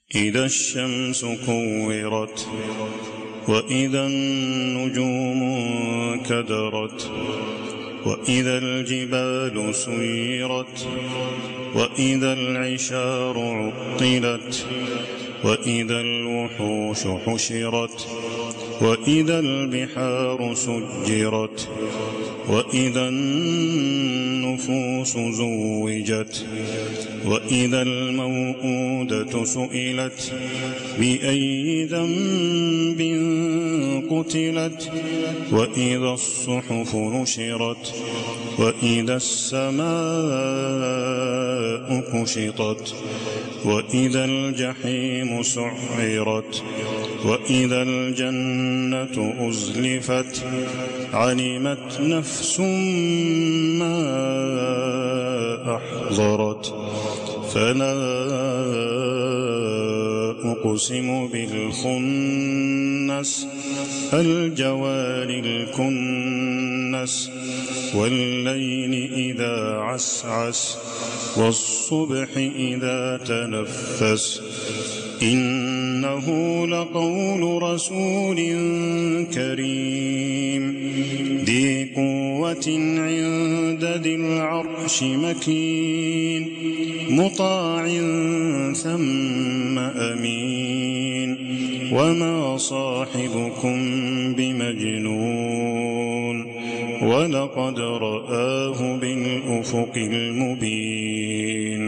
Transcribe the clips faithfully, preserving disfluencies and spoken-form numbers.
إذا الشمس كورت وإذا النجوم انكدرت وإذا الجبال سيرت وإذا العشار عطلت وإذا الوحوش حشرت وإذا البحار سجرت وإذا النفوس زوجت وإذا الموءودة سئلت بأي ذنب قتلت وإذا الصحف نشرت وإذا السماء كشطت وإذا الجحيم سعرت وإذا الجنة أزلفت علمت نفس ما أحضرت فلا أقسم بالخنس الجوار الكنس والليل إذا عسعس والصبح إذا تنفس إنه لقول رسول كريم ذي قوة عند ذي العرش مكين مطاع ثم أمين وما صاحبكم بمجنون ولقد رآه بالأفق المبين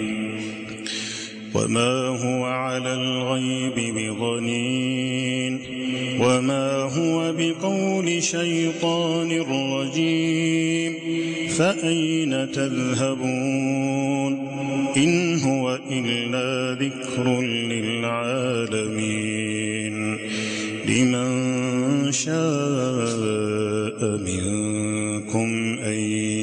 وما هو على الغيب بضنين وما هو بقول شيطان رجيم فأين تذهبون إن هو إلا ذكر للعالمين لمن شاء منكم أن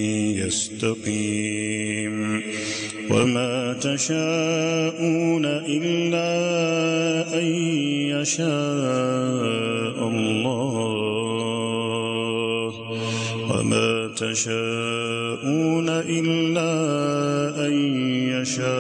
يستقيم وما تشاءون إلا أن يشاء الله وما تشاءون إلا أن يشاء